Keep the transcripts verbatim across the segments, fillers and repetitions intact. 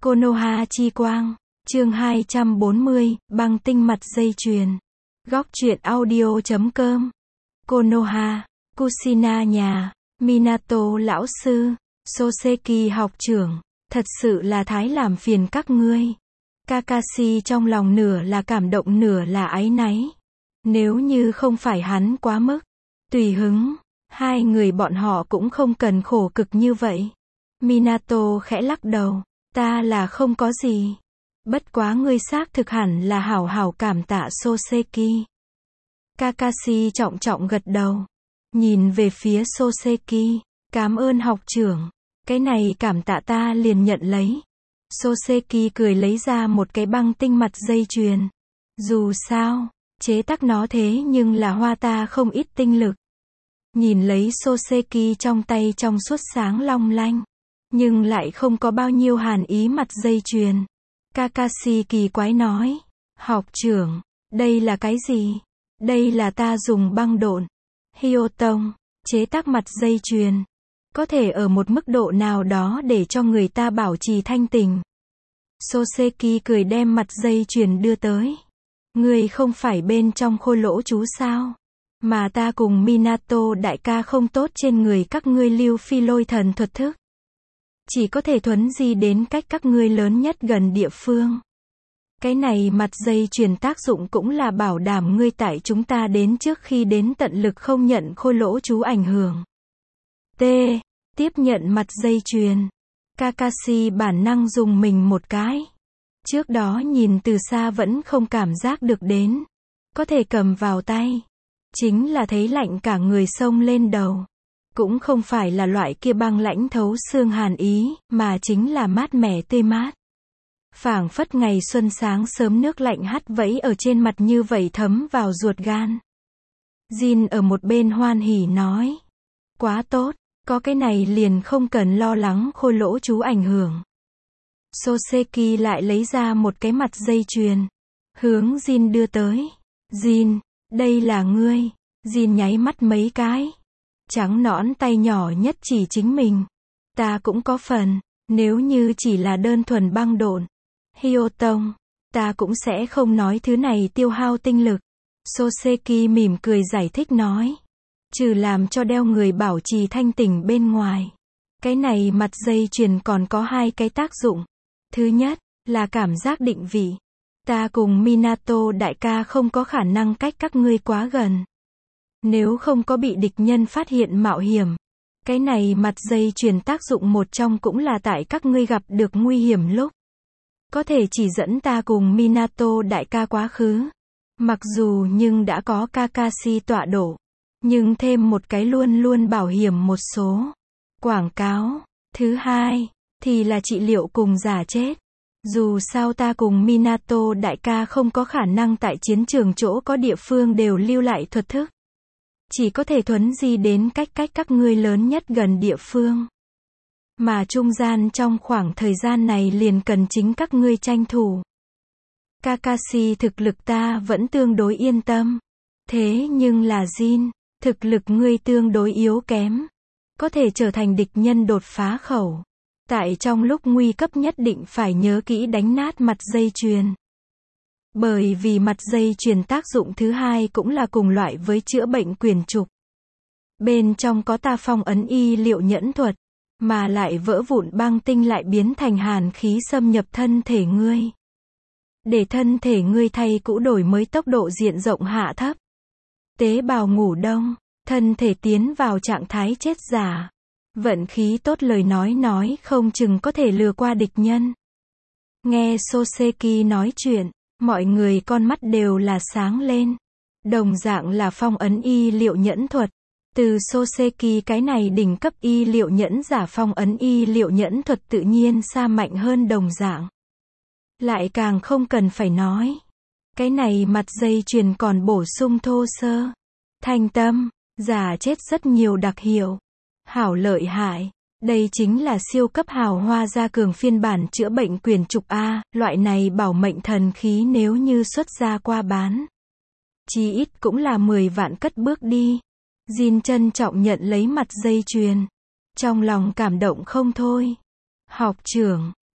Konoha chi quang, chương hai trăm bốn mươi, băng tinh mặt dây chuyền. Góc truyện audio chấm com. Konoha, Kushina nhà, Minato lão sư, Soseki học trưởng, thật sự là thái làm phiền các ngươi. Kakashi trong lòng nửa là cảm động nửa là áy náy. Nếu như không phải hắn quá mức tùy hứng, hai người bọn họ cũng không cần khổ cực như vậy. Minato khẽ lắc đầu, ta là không có gì. Bất quá ngươi xác thực hẳn là hảo hảo cảm tạ Soseki. Kakashi trọng trọng gật đầu, nhìn về phía Soseki, cảm ơn học trưởng, cái này cảm tạ ta liền nhận lấy. Soseki cười lấy ra một cái băng tinh mặt dây chuyền. Dù sao, chế tác nó thế nhưng là hoa ta không ít tinh lực. Nhìn lấy Soseki trong tay trong suốt sáng long lanh, nhưng lại không có bao nhiêu hàn ý mặt dây chuyền. Kakashi kỳ quái nói, học trưởng, đây là cái gì? Đây là ta dùng băng độn, Hyotong, chế tác mặt dây chuyền. Có thể ở một mức độ nào đó để cho người ta bảo trì thanh tình. Soseki cười đem mặt dây chuyền đưa tới. Ngươi không phải bên trong khôi lỗ chú sao? Mà ta cùng Minato đại ca không tốt trên người các ngươi lưu phi lôi thần thuật thức. Chỉ có thể thuấn di đến cách các ngươi lớn nhất gần địa phương. Cái này mặt dây chuyền tác dụng cũng là bảo đảm ngươi tại chúng ta đến trước khi đến tận lực không nhận khôi lỗ chú ảnh hưởng. T. Tiếp nhận mặt dây chuyền. Kakashi bản năng dùng mình một cái. Trước đó nhìn từ xa vẫn không cảm giác được đến. Có thể cầm vào tay. Chính là thấy lạnh cả người xông lên đầu. Cũng không phải là loại kia băng lãnh thấu xương hàn ý, mà chính là mát mẻ tê mát. Phảng phất ngày xuân sáng sớm nước lạnh hắt vẫy ở trên mặt như vậy thấm vào ruột gan. Jin ở một bên hoan hỉ nói. Quá tốt, có cái này liền không cần lo lắng khôi lỗ chú ảnh hưởng. Soseki lại lấy ra một cái mặt dây chuyền. Hướng Jin đưa tới. Jin, đây là ngươi. Jin nháy mắt mấy cái. Trắng nõn tay nhỏ nhất chỉ chính mình. Ta cũng có phần, nếu như chỉ là đơn thuần băng độn, Hyotong, ta cũng sẽ không nói thứ này tiêu hao tinh lực. Soseki mỉm cười giải thích nói. Trừ làm cho đeo người bảo trì thanh tỉnh bên ngoài. Cái này mặt dây chuyền còn có hai cái tác dụng. Thứ nhất, là cảm giác định vị. Ta cùng Minato đại ca không có khả năng cách các ngươi quá gần. Nếu không có bị địch nhân phát hiện mạo hiểm. Cái này mặt dây chuyền tác dụng một trong cũng là tại các ngươi gặp được nguy hiểm lúc. Có thể chỉ dẫn ta cùng Minato đại ca quá khứ. Mặc dù nhưng đã có Kakashi tọa độ. Nhưng thêm một cái luôn luôn bảo hiểm một số. Quảng cáo. Thứ hai, thì là trị liệu cùng giả chết. Dù sao ta cùng Minato đại ca không có khả năng tại chiến trường chỗ có địa phương đều lưu lại thuật thức. Chỉ có thể thuấn di đến cách cách các ngươi lớn nhất gần địa phương. Mà trung gian trong khoảng thời gian này liền cần chính các ngươi tranh thủ. Kakashi thực lực ta vẫn tương đối yên tâm. Thế nhưng là Jin, thực lực ngươi tương đối yếu kém. Có thể trở thành địch nhân đột phá khẩu. Tại trong lúc nguy cấp nhất định phải nhớ kỹ đánh nát mặt dây chuyền. Bởi vì mặt dây chuyền tác dụng thứ hai cũng là cùng loại với chữa bệnh quyền trục. Bên trong có ta phong ấn y liệu nhẫn thuật, mà lại vỡ vụn băng tinh lại biến thành hàn khí xâm nhập thân thể ngươi. Để thân thể ngươi thay cũ đổi mới tốc độ diện rộng hạ thấp. Tế bào ngủ đông, thân thể tiến vào trạng thái chết giả. Vận khí tốt lời nói nói không chừng có thể lừa qua địch nhân. Nghe Soseki nói chuyện, mọi người con mắt đều là sáng lên. Đồng dạng là phong ấn y liệu nhẫn thuật. Từ Soseki cái này đỉnh cấp y liệu nhẫn giả phong ấn y liệu nhẫn thuật tự nhiên xa mạnh hơn đồng dạng. Lại càng không cần phải nói. Cái này mặt dây chuyền còn bổ sung thô sơ, thanh tâm, giả chết rất nhiều đặc hiệu. Hảo lợi hại. Đây chính là siêu cấp hào hoa gia cường phiên bản chữa bệnh quyền trục A, loại này bảo mệnh thần khí nếu như xuất ra qua bán. Chí ít cũng là mười vạn cất bước đi. Jin trân trọng nhận lấy mặt dây chuyền. Trong lòng cảm động không thôi. Học trưởng,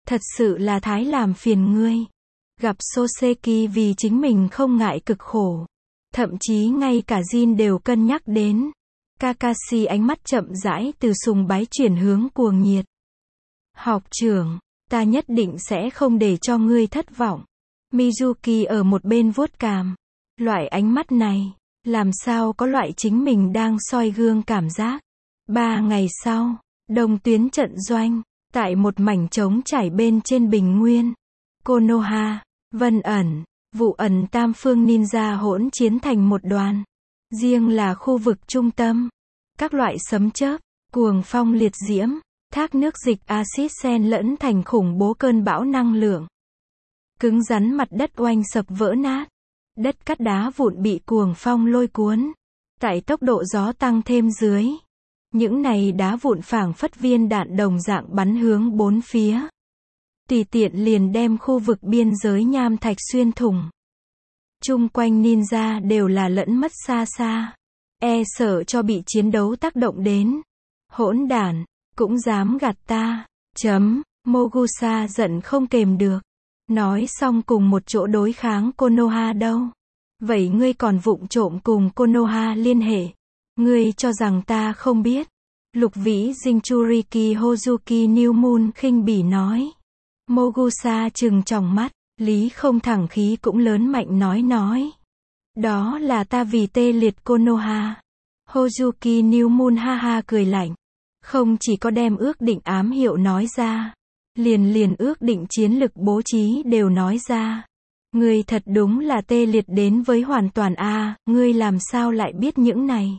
Thật sự là thái làm phiền ngươi. Gặp Soseki vì chính mình không ngại cực khổ. Thậm chí ngay cả Jin đều cân nhắc đến. Kakashi ánh mắt chậm rãi từ sùng bái chuyển hướng cuồng nhiệt. Học trưởng, ta nhất định sẽ không để cho ngươi thất vọng. Mizuki ở một bên vuốt cằm. Loại ánh mắt này, làm sao có loại chính mình đang soi gương cảm giác. Ba ngày sau, đồng tuyến trận doanh, tại một mảnh trống trải bên trên bình nguyên. Konoha, Vân ẩn, Vụ ẩn tam phương ninja hỗn chiến thành một đoàn. Riêng là khu vực trung tâm. Các loại sấm chớp, cuồng phong liệt diễm, thác nước dịch axit xen lẫn thành khủng bố cơn bão năng lượng. Cứng rắn mặt đất oanh sập vỡ nát. Đất cát đá vụn bị cuồng phong lôi cuốn. Tại tốc độ gió tăng thêm dưới. Những này đá vụn phảng phất viên đạn đồng dạng bắn hướng bốn phía. Tùy tiện liền đem khu vực biên giới nham thạch xuyên thủng. Chung quanh ninja đều là lẫn mất xa xa. E sợ cho bị chiến đấu tác động đến. Hỗn đản, cũng dám gạt ta. Chấm, Mogusa giận không kềm được. Nói xong cùng một chỗ đối kháng Konoha đâu. Vậy ngươi còn vụng trộm cùng Konoha liên hệ. Ngươi cho rằng ta không biết. Lục vĩ Jinchuriki Hozuki New Moon khinh bỉ nói. Mogusa trừng tròng mắt, lý không thẳng khí cũng lớn mạnh nói nói. Đó là ta vì tê liệt Konoha. Hozuki New Moon ha ha cười lạnh. Không chỉ có đem ước định ám hiệu nói ra. Liền liền ước định chiến lực bố trí đều nói ra. Ngươi thật đúng là tê liệt đến với hoàn toàn a, à, ngươi làm sao lại biết những này.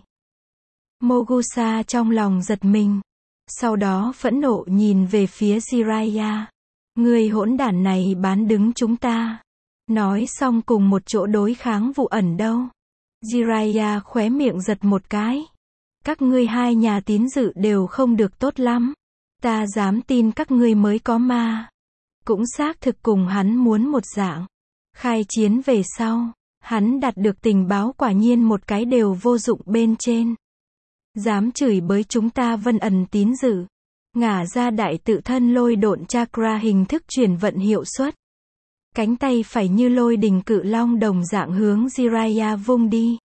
Mogusa trong lòng giật mình. Sau đó phẫn nộ nhìn về phía Jiraiya. Ngươi hỗn đản này bán đứng chúng ta. Nói xong cùng một chỗ đối kháng Vụ ẩn đâu. Jiraiya khóe miệng giật một cái. Các ngươi hai nhà tín dự đều không được tốt lắm. Ta dám tin các ngươi mới có ma. Cũng xác thực cùng hắn muốn một dạng. Khai chiến về sau, hắn đạt được tình báo quả nhiên một cái đều vô dụng bên trên. Dám chửi bới chúng ta Vân ẩn tín dự. Ngả ra đại tự thân lôi độn chakra hình thức chuyển vận hiệu suất. Cánh tay phải như lôi đình cự long đồng dạng hướng Jiraiya vung đi.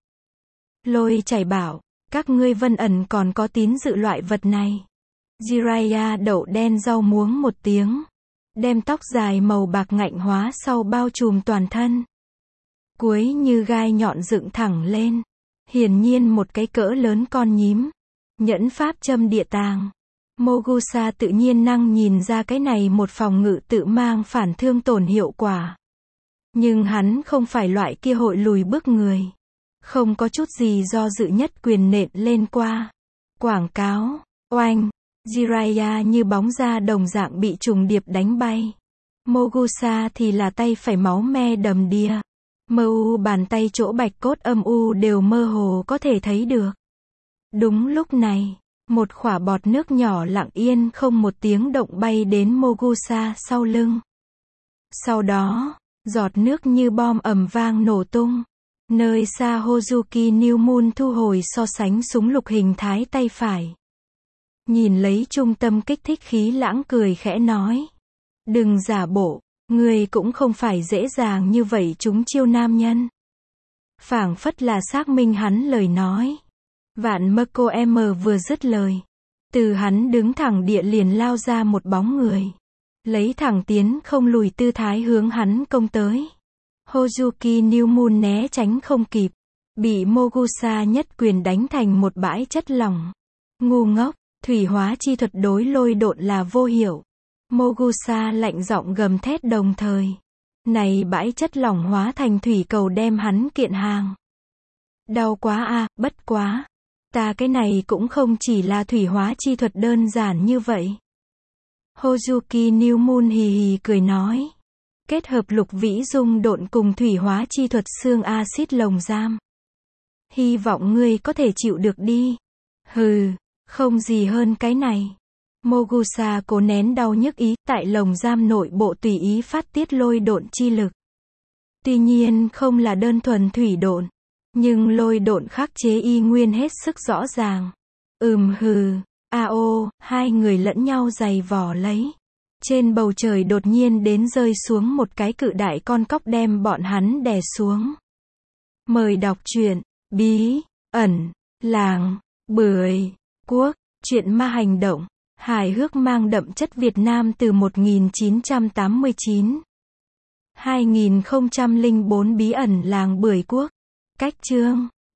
Lôi chảy bảo, các ngươi Vân ẩn còn có tín dự loại vật này. Jiraiya đậu đen rau muống một tiếng. Đem tóc dài màu bạc ngạnh hóa sau bao trùm toàn thân. Cuối như gai nhọn dựng thẳng lên. Hiển nhiên một cái cỡ lớn con nhím. Nhẫn pháp châm địa tàng. Mogusa tự nhiên năng nhìn ra cái này một phòng ngự tự mang phản thương tổn hiệu quả. Nhưng hắn không phải loại kia hội lùi bước người. Không có chút gì do dự nhất quyền nện lên qua. Quảng cáo, oanh. Jiraiya như bóng ra đồng dạng bị trùng điệp đánh bay. Mogusa thì là tay phải máu me đầm đìa. Mơ u bàn tay chỗ bạch cốt âm u đều mơ hồ có thể thấy được. Đúng lúc này, một khỏa bọt nước nhỏ lặng yên không một tiếng động bay đến Mogusa sau lưng. Sau đó, giọt nước như bom ầm vang nổ tung. Nơi xa Hozuki New Moon thu hồi so sánh súng lục hình thái tay phải. Nhìn lấy trung tâm kích thích khí lãng cười khẽ nói. Đừng giả bộ, người cũng không phải dễ dàng như vậy chúng chiêu nam nhân. Phảng phất là xác minh hắn lời nói. Vạn mơ cô em vừa dứt lời. Từ hắn đứng thẳng địa liền lao ra một bóng người. Lấy thẳng tiến không lùi tư thái hướng hắn công tới. Hozuki New Moon né tránh không kịp. Bị Mogusa nhất quyền đánh thành một bãi chất lỏng. Ngu ngốc. Thủy hóa chi thuật đối lôi độn là vô hiệu. Mogusa lạnh giọng gầm thét đồng thời. Này bãi chất lỏng hóa thành thủy cầu đem hắn kiện hàng. Đau quá a, à, bất quá. Ta cái này cũng không chỉ là thủy hóa chi thuật đơn giản như vậy. Hozuki New Moon hì hì cười nói. Kết hợp lục vĩ dung độn cùng thủy hóa chi thuật xương axit lồng giam. Hy vọng ngươi có thể chịu được đi. Hừ. Không gì hơn cái này. Mogusa cố nén đau nhức ý, tại lồng giam nội bộ tùy ý phát tiết lôi độn chi lực. Tuy nhiên không là đơn thuần thủy độn, nhưng lôi độn khắc chế y nguyên hết sức rõ ràng. Ừm hừ, ao, hai người lẫn nhau giày vò lấy. Trên bầu trời đột nhiên đến rơi xuống một cái cự đại con cóc đem bọn hắn đè xuống. Mời đọc truyện Bí ẩn làng Bưởi Quốc, truyện ma hành động, hài hước mang đậm chất Việt Nam từ một nghìn chín trăm tám mươi chín. hai nghìn không trăm lẻ bốn Bí ẩn làng Bưởi Quốc. Cách chương